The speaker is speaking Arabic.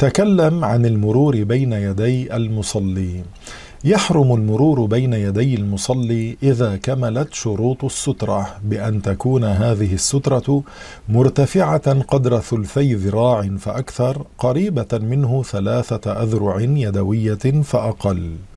تكلم عن المرور بين يدي المصلي. يحرم المرور بين يدي المصلي إذا كملت شروط السترة بأن تكون هذه السترة مرتفعة قدر 3 ذراع فأكثر، قريبة منه 3 أذرع يدوية فأقل.